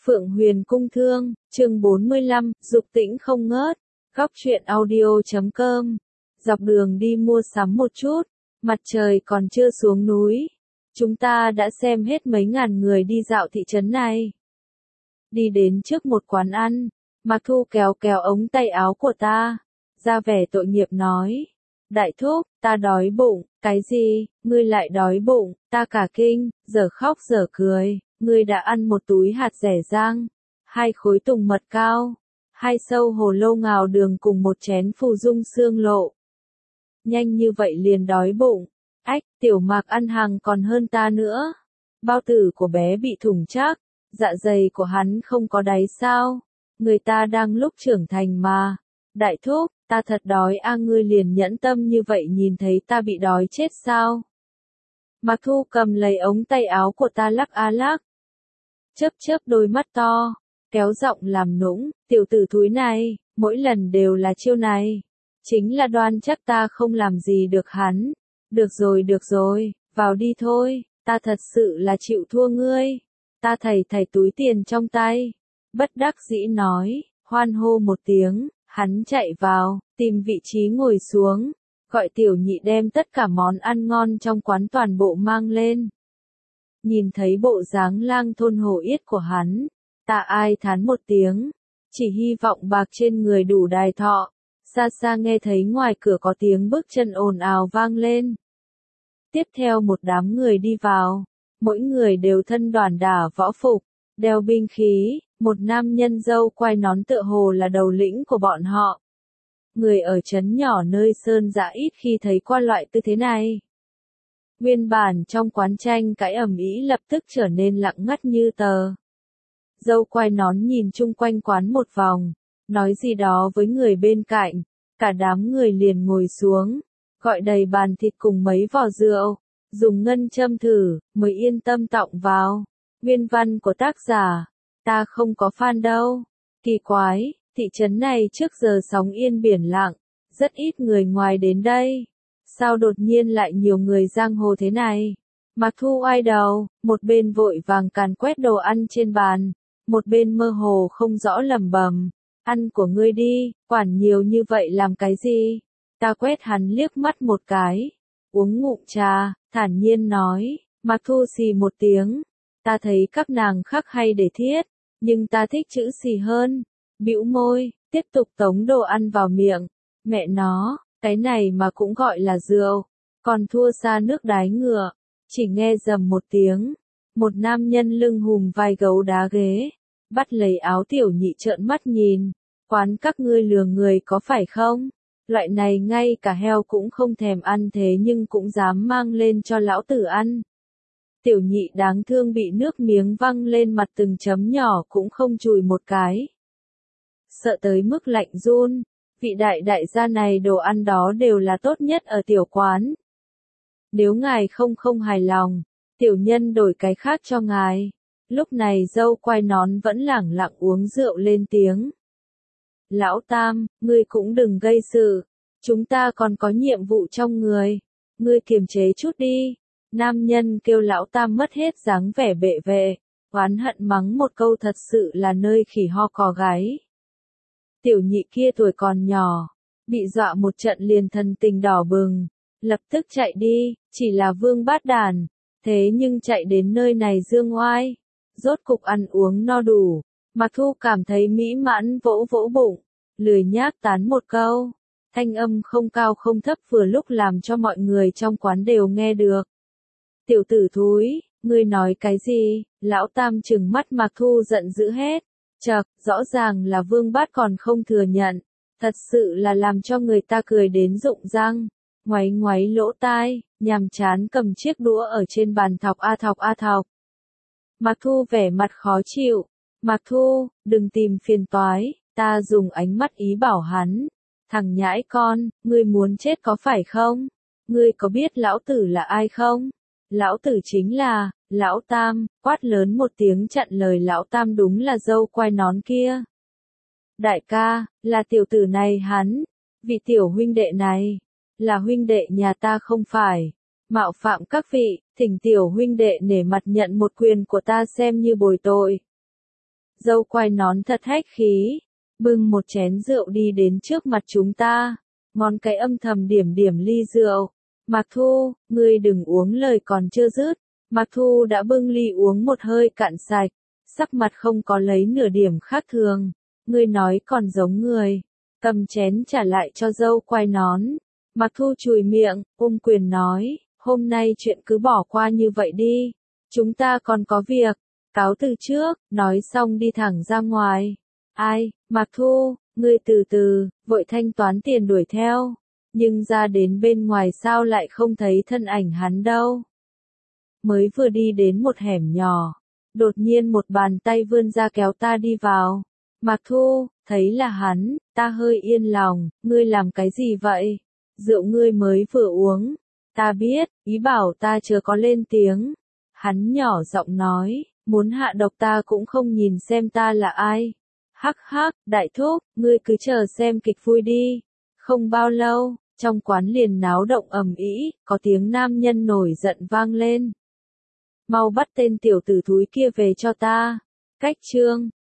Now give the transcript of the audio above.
Phượng Huyền Cung Thương, chương 45, dục tĩnh không ngớt, góc truyện audio.com. Dọc đường đi mua sắm một chút, mặt trời còn chưa xuống núi. Chúng ta đã xem hết mấy ngàn người đi dạo thị trấn này. Đi đến trước một quán ăn, Mạc Thu kéo kéo ống tay áo của ta, ra vẻ tội nghiệp nói. Đại thúc, ta đói bụng. Cái gì, ngươi lại đói bụng? Ta cả kinh, giờ khóc giờ cười. Ngươi đã ăn một túi hạt dẻ rang, 2 khối tùng mật cao, 2 sâu hồ lô ngào đường cùng một chén phù dung xương lộ. Nhanh như vậy liền đói bụng. Ách, tiểu Mạc ăn hàng còn hơn ta nữa. Bao tử của bé bị thủng chắc, dạ dày của hắn không có đáy sao? Người ta đang lúc trưởng thành mà. Đại thúc, ta thật đói a. Ngươi liền nhẫn tâm như vậy nhìn thấy ta bị đói chết sao? Mạc Thu cầm lấy ống tay áo của ta lắc a lắc. Chớp chớp đôi mắt to, kéo giọng làm nũng, tiểu tử thúi này, mỗi lần đều là chiêu này. Chính là đoan chắc ta không làm gì được hắn. Được rồi, vào đi thôi, ta thật sự là chịu thua ngươi. Ta thầy túi tiền trong tay. Bất đắc dĩ nói, hoan hô một tiếng, hắn chạy vào, tìm vị trí ngồi xuống, gọi tiểu nhị đem tất cả món ăn ngon trong quán toàn bộ mang lên. Nhìn thấy bộ dáng lang thôn hổ yết của hắn, ta ai thán một tiếng, chỉ hy vọng bạc trên người đủ đài thọ. Xa xa nghe thấy ngoài cửa có tiếng bước chân ồn ào vang lên. Tiếp theo một đám người đi vào, mỗi người đều thân đoản đả võ phục, đeo binh khí, một nam nhân râu quai nón tựa hồ là đầu lĩnh của bọn họ. Người ở trấn nhỏ nơi sơn dã ít khi thấy qua loại tư thế này. Nguyên bản trong quán tranh cãi ầm ĩ lập tức trở nên lặng ngắt như tờ. Dâu quai nón nhìn chung quanh quán một vòng, nói gì đó với người bên cạnh, cả đám người liền ngồi xuống, gọi đầy bàn thịt cùng mấy vò rượu, dùng ngân châm thử, mới yên tâm tọng vào. Nguyên văn của tác giả, ta không có fan đâu. Kỳ quái, thị trấn này trước giờ sóng yên biển lặng, rất ít người ngoài đến đây. Sao đột nhiên lại nhiều người giang hồ thế này? Mạc Thu oai đầu, một bên vội vàng càn quét đồ ăn trên bàn, một bên mơ hồ không rõ lẩm bẩm, ăn của ngươi đi, quản nhiều như vậy làm cái gì? Ta quét hắn liếc mắt một cái, uống ngụm trà, thản nhiên nói. Mạc Thu xì một tiếng, ta thấy các nàng khác hay để thiết, nhưng ta thích chữ xì hơn. Bĩu môi, tiếp tục tống đồ ăn vào miệng. Mẹ nó, cái này mà cũng gọi là rượu, còn thua xa nước đái ngựa. Chỉ nghe rầm một tiếng, một nam nhân lưng hùm vai gấu đá ghế, bắt lấy áo tiểu nhị trợn mắt nhìn. Quán các ngươi lừa người có phải không? Loại này ngay cả heo cũng không thèm ăn thế nhưng cũng dám mang lên cho lão tử ăn. Tiểu nhị đáng thương bị nước miếng văng lên mặt từng chấm nhỏ cũng không chùi một cái. Sợ tới mức lạnh run, vị đại gia này đồ ăn đó đều là tốt nhất ở tiểu quán. Nếu ngài không hài lòng, tiểu nhân đổi cái khác cho ngài. Lúc này dâu quai nón vẫn lẳng lặng uống rượu lên tiếng. Lão Tam, ngươi cũng đừng gây sự, chúng ta còn có nhiệm vụ trong người, ngươi kiềm chế chút đi. Nam nhân kêu lão Tam mất hết dáng vẻ bệ vệ, oán hận mắng một câu thật sự là nơi khỉ ho cò gáy. Tiểu nhị kia tuổi còn nhỏ, bị dọa một trận liền thần tình đỏ bừng, lập tức chạy đi, chỉ là vương bát đàn, thế nhưng chạy đến nơi này dương oai, rốt cục ăn uống no đủ. Mạc Thu cảm thấy mỹ mãn vỗ vỗ bụng, lười nhác tán một câu, thanh âm không cao không thấp vừa lúc làm cho mọi người trong quán đều nghe được. Tiểu tử thúi, ngươi nói cái gì? Lão Tam trừng mắt Mạc Thu giận dữ hết. Chậc, rõ ràng là vương bát còn không thừa nhận, thật sự là làm cho người ta cười đến rụng răng. Ngoáy ngoáy lỗ tai, nhàm chán cầm chiếc đũa ở trên bàn thọc a thọc. Mạc Thu vẻ mặt khó chịu. Mạc Thu, đừng tìm phiền toái, ta dùng ánh mắt ý bảo hắn. Thằng nhãi con, ngươi muốn chết có phải không? Ngươi có biết lão tử là ai không? Lão tử chính là, lão Tam, quát lớn một tiếng chặn lời lão Tam đúng là dâu quai nón kia. Đại ca, là tiểu tử này hắn, vị tiểu huynh đệ này, là huynh đệ nhà ta không phải. Mạo phạm các vị, thỉnh tiểu huynh đệ nể mặt nhận một quyền của ta xem như bồi tội. Dâu quai nón thật khách khí, bưng một chén rượu đi đến trước mặt chúng ta. Ngón cái âm thầm điểm điểm ly rượu. Mạc Thu, ngươi đừng uống, lời còn chưa dứt. Mạc Thu đã bưng ly uống một hơi cạn sạch, sắc mặt không có lấy nửa điểm khác thường. Ngươi nói còn giống người. Cầm chén trả lại cho dâu quai nón. Mạc Thu chùi miệng, ôm quyền nói, hôm nay chuyện cứ bỏ qua như vậy đi. Chúng ta còn có việc. Cáo từ trước, nói xong đi thẳng ra ngoài. Ai, Mạc Thu, ngươi từ từ, vội thanh toán tiền đuổi theo. Nhưng ra đến bên ngoài sao lại không thấy thân ảnh hắn đâu. Mới vừa đi đến một hẻm nhỏ, đột nhiên một bàn tay vươn ra kéo ta đi vào. Mạc Thu, thấy là hắn, ta hơi yên lòng, ngươi làm cái gì vậy? Rượu ngươi mới vừa uống. Ta biết, ý bảo ta chưa có lên tiếng. Hắn nhỏ giọng nói, muốn hạ độc ta cũng không nhìn xem ta là ai. Hắc hắc, đại thúc, ngươi cứ chờ xem kịch vui đi. Không bao lâu, trong quán liền náo động ầm ĩ, có tiếng nam nhân nổi giận vang lên. Mau bắt tên tiểu tử thúi kia về cho ta. Cách chương